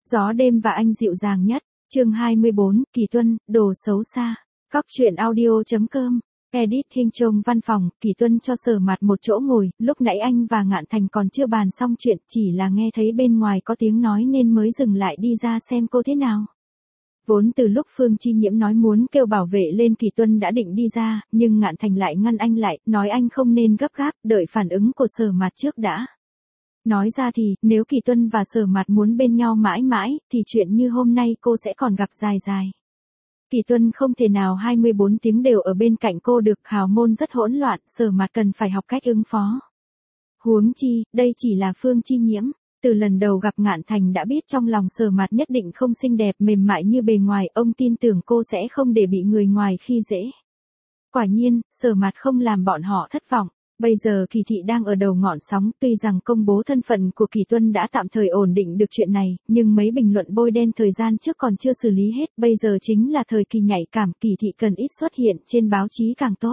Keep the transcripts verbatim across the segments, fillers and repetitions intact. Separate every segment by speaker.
Speaker 1: Gió đêm và anh dịu dàng nhất, chương hai mươi bốn, Kỳ Tuân, đồ xấu xa. Cóc truyện audio.com, edit Hinh Trông văn phòng, Kỳ Tuân cho Sở Mạt một chỗ ngồi, lúc nãy anh và Ngạn Thành còn chưa bàn xong chuyện, chỉ là nghe thấy bên ngoài có tiếng nói nên mới dừng lại đi ra xem cô thế nào. Vốn từ lúc Phương Chi Nhiễm nói muốn kêu bảo vệ lên, Kỳ Tuân đã định đi ra, nhưng Ngạn Thành lại ngăn anh lại, nói anh không nên gấp gáp, đợi phản ứng của Sở Mạt trước đã. Nói ra thì, nếu Kỳ Tuân và Sở Mạt muốn bên nhau mãi mãi, thì chuyện như hôm nay cô sẽ còn gặp dài dài. Kỳ Tuân không thể nào hai mươi bốn tiếng đều ở bên cạnh cô được, hào môn rất hỗn loạn, Sở Mạt cần phải học cách ứng phó. Huống chi, đây chỉ là Phương Chi Nhiễm. Từ lần đầu gặp Ngạn Thành đã biết trong lòng Sở Mạt nhất định không xinh đẹp mềm mại như bề ngoài, ông tin tưởng cô sẽ không để bị người ngoài khi dễ. Quả nhiên, Sở Mạt không làm bọn họ thất vọng. Bây giờ Kỳ thị đang ở đầu ngọn sóng, tuy rằng công bố thân phận của Kỳ Tuân đã tạm thời ổn định được chuyện này, nhưng mấy bình luận bôi đen thời gian trước còn chưa xử lý hết, bây giờ chính là thời kỳ nhạy cảm, Kỳ thị cần ít xuất hiện trên báo chí càng tốt.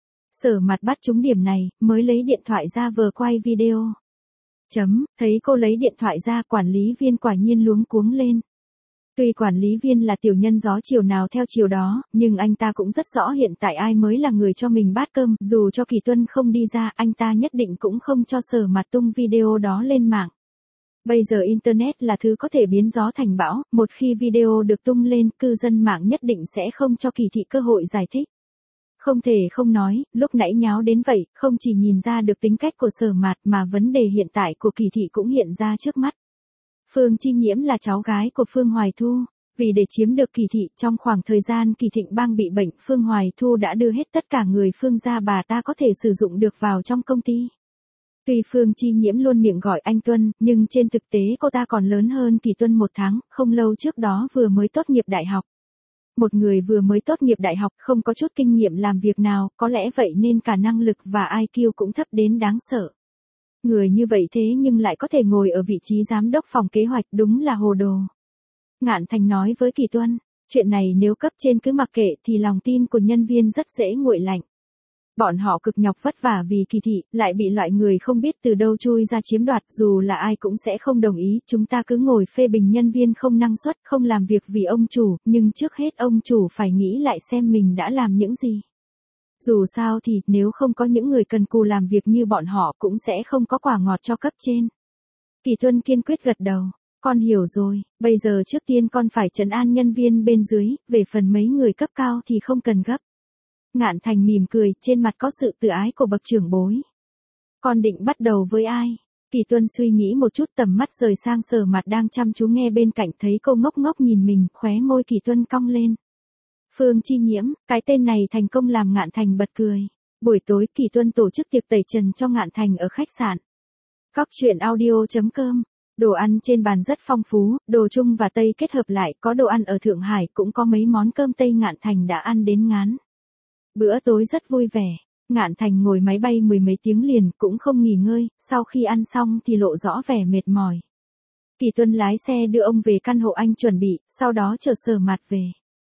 Speaker 1: Sở Mạt bắt trúng điểm này, mới lấy điện thoại ra vờ quay video. Chấm, thấy cô lấy điện thoại ra, quản lý viên quả nhiên luống cuống lên. Tuy quản lý viên là tiểu nhân gió chiều nào theo chiều đó, nhưng anh ta cũng rất rõ hiện tại ai mới là người cho mình bát cơm, dù cho Kỳ Tuân không đi ra, anh ta nhất định cũng không cho Sở Mạt tung video đó lên mạng. Bây giờ Internet là thứ có thể biến gió thành bão, một khi video được tung lên, cư dân mạng nhất định sẽ không cho Kỳ thị cơ hội giải thích. Không thể không nói, lúc nãy nháo đến vậy, không chỉ nhìn ra được tính cách của Sở Mạt mà vấn đề hiện tại của Kỳ thị cũng hiện ra trước mắt. Phương Chi Nhiễm là cháu gái của Phương Hoài Thu. Vì để chiếm được Kỳ thị, trong khoảng thời gian Kỳ Thịnh Bang bị bệnh, Phương Hoài Thu đã đưa hết tất cả người Phương gia bà ta có thể sử dụng được vào trong công ty. Tuy Phương Chi Nhiễm luôn miệng gọi anh Tuân, nhưng trên thực tế cô ta còn lớn hơn Kỳ Tuân một tháng, không lâu trước đó vừa mới tốt nghiệp đại học. Một người vừa mới tốt nghiệp đại học không có chút kinh nghiệm làm việc nào, có lẽ vậy nên cả năng lực và i kiu cũng thấp đến đáng sợ. Người như vậy thế nhưng lại có thể ngồi ở vị trí giám đốc phòng kế hoạch, đúng là hồ đồ. Ngạn Thành nói với Kỳ Tuân, chuyện này nếu cấp trên cứ mặc kệ thì lòng tin của nhân viên rất dễ nguội lạnh. Bọn họ cực nhọc vất vả vì Kỳ thị, lại bị loại người không biết từ đâu chui ra chiếm đoạt, dù là ai cũng sẽ không đồng ý, chúng ta cứ ngồi phê bình nhân viên không năng suất, không làm việc vì ông chủ, nhưng trước hết ông chủ phải nghĩ lại xem mình đã làm những gì. Dù sao thì, nếu không có những người cần cù làm việc như bọn họ cũng sẽ không có quả ngọt cho cấp trên. Kỳ Tuân kiên quyết gật đầu, con hiểu rồi, bây giờ trước tiên con phải trấn an nhân viên bên dưới, về phần mấy người cấp cao thì không cần gấp. Ngạn Thành mỉm cười, trên mặt có sự tự ái của bậc trưởng bối. Con định bắt đầu với ai? Kỳ Tuân suy nghĩ một chút, tầm mắt rời sang Sở Mạt đang chăm chú nghe bên cạnh, thấy cô ngốc ngốc nhìn mình, khóe môi Kỳ Tuân cong lên. Phương Chi Nhiễm, cái tên này thành công làm Ngạn Thành bật cười. Buổi tối Kỳ Tuân tổ chức tiệc tẩy trần cho Ngạn Thành ở khách sạn. Cóc truyện audio.com, đồ ăn trên bàn rất phong phú, đồ Trung và Tây kết hợp lại, có đồ ăn ở Thượng Hải, cũng có mấy món cơm Tây Ngạn Thành đã ăn đến ngán. Bữa tối rất vui vẻ, Ngạn Thành ngồi máy bay mười mấy tiếng liền, cũng không nghỉ ngơi, sau khi ăn xong thì lộ rõ vẻ mệt mỏi. Kỳ Tuân lái xe đưa ông về căn hộ anh chuẩn bị, sau đó chờ Sở Mạt về.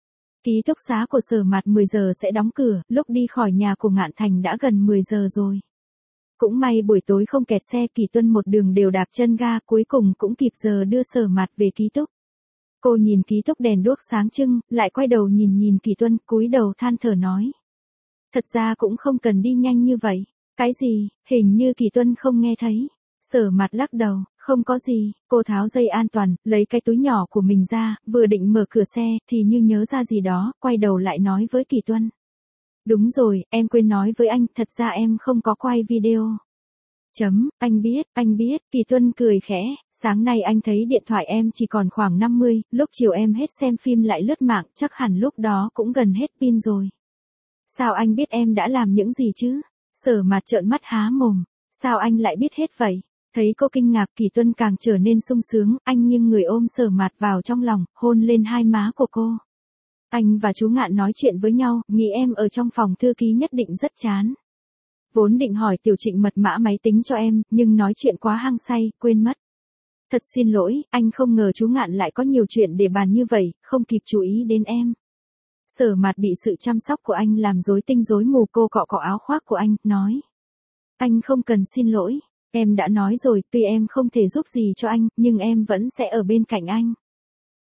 Speaker 1: Ký túc xá của Sở Mạt mười giờ sẽ đóng cửa, lúc đi khỏi nhà của Ngạn Thành đã gần mười giờ rồi. Cũng may buổi tối không kẹt xe, Kỳ Tuân một đường đều đạp chân ga, cuối cùng cũng kịp giờ đưa Sở Mạt về ký túc. Cô nhìn ký túc đèn đuốc sáng trưng, lại quay đầu nhìn nhìn Kỳ Tuân, cúi đầu than thở nói. Thật ra cũng không cần đi nhanh như vậy. Cái gì? Hình như Kỳ Tuân không nghe thấy. Sở Mạt lắc đầu, không có gì. Cô tháo dây an toàn, lấy cái túi nhỏ của mình ra, vừa định mở cửa xe, thì như nhớ ra gì đó, quay đầu lại nói với Kỳ Tuân. Đúng rồi, em quên nói với anh, thật ra em không có quay video. Chấm, anh biết, anh biết, Kỳ Tuân cười khẽ, sáng nay anh thấy điện thoại em chỉ còn khoảng năm mươi, lúc chiều em hết xem phim lại lướt mạng, chắc hẳn lúc đó cũng gần hết pin rồi. Sao anh biết em đã làm những gì chứ? Sở Mạt trợn mắt há mồm, sao anh lại biết hết vậy? Thấy cô kinh ngạc, Kỳ Tuân càng trở nên sung sướng, anh nghiêng người ôm Sở Mạt vào trong lòng, hôn lên hai má của cô. Anh và chú Ngạn nói chuyện với nhau, nghĩ em ở trong phòng thư ký nhất định rất chán. Vốn định hỏi Tiểu Trịnh mật mã máy tính cho em, nhưng nói chuyện quá hăng say, quên mất. Thật xin lỗi, anh không ngờ chú Ngạn lại có nhiều chuyện để bàn như vậy, không kịp chú ý đến em. Sở Mạt bị sự chăm sóc của anh làm rối tinh rối mù, cô cọ cọ áo khoác của anh, nói. Anh không cần xin lỗi, em đã nói rồi, tuy em không thể giúp gì cho anh, nhưng em vẫn sẽ ở bên cạnh anh.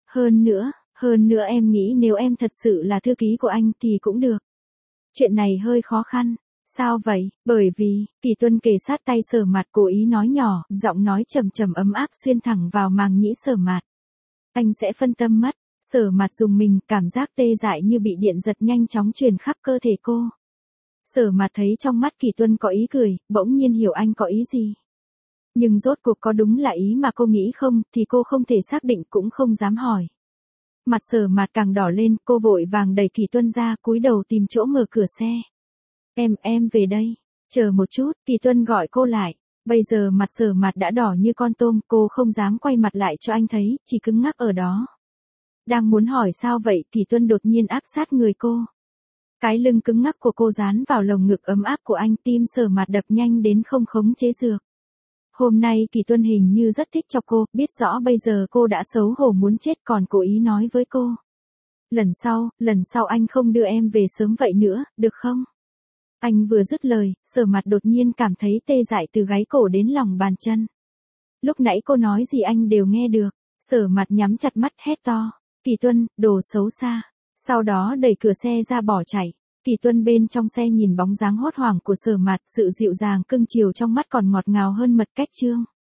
Speaker 1: Hơn nữa, hơn nữa em nghĩ nếu em thật sự là thư ký của anh thì cũng được. Chuyện này hơi khó khăn. Sao vậy? Bởi vì, Kỳ Tuân kề sát tay Sở Mạt cố ý nói nhỏ, giọng nói trầm trầm ấm áp xuyên thẳng vào màng nhĩ Sở Mạt. Anh sẽ phân tâm mất. Sở Mạt dùng mình, cảm giác tê dại như bị điện giật nhanh chóng truyền khắp cơ thể cô. Sở Mạt thấy trong mắt Kỳ Tuân có ý cười, bỗng nhiên hiểu anh có ý gì. Nhưng rốt cuộc có đúng là ý mà cô nghĩ không, thì cô không thể xác định cũng không dám hỏi. Mặt Sở Mạt càng đỏ lên, cô vội vàng đẩy Kỳ Tuân ra, cúi đầu tìm chỗ mở cửa xe. Em, em về đây. Chờ một chút, Kỳ Tuân gọi cô lại. Bây giờ mặt Sở Mạt đã đỏ như con tôm, cô không dám quay mặt lại cho anh thấy, chỉ cứng ngắc ở đó. Đang muốn hỏi sao vậy, Kỳ Tuân đột nhiên áp sát người cô. Cái lưng cứng ngắc của cô dán vào lồng ngực ấm áp của anh, tim Sở Mạt đập nhanh đến không khống chế được. Hôm nay Kỳ Tuân hình như rất thích cho cô, biết rõ bây giờ cô đã xấu hổ muốn chết còn cố ý nói với cô. Lần sau, lần sau anh không đưa em về sớm vậy nữa, được không? Anh vừa dứt lời, Sở Mạt đột nhiên cảm thấy tê dại từ gáy cổ đến lòng bàn chân. Lúc nãy cô nói gì anh đều nghe được. Sở Mạt nhắm chặt mắt hét to. Kỳ Tuân, đồ xấu xa. Sau đó đẩy cửa xe ra bỏ chạy. Kỳ Tuân bên trong xe nhìn bóng dáng hốt hoảng của Sở Mạt, sự dịu dàng cưng chiều trong mắt còn ngọt ngào hơn mật cách trương.